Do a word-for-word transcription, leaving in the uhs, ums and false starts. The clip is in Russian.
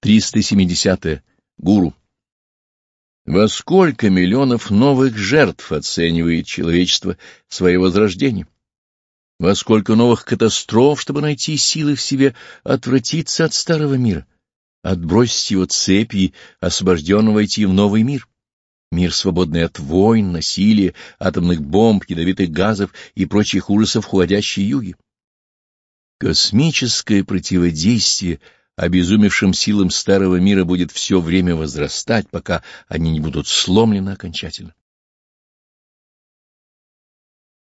триста семидесятое. Гуру. Во сколько миллионов новых жертв оценивает человечество свое возрождение? Во сколько новых катастроф, чтобы найти силы в себе отвратиться от старого мира, отбросить его цепи и освобожденно войти в новый мир? Мир, свободный от войн, насилия, атомных бомб, ядовитых газов и прочих ужасов уходящей юги. Космическое противодействие обезумевшим силам старого мира будет все время возрастать, пока они не будут сломлены окончательно.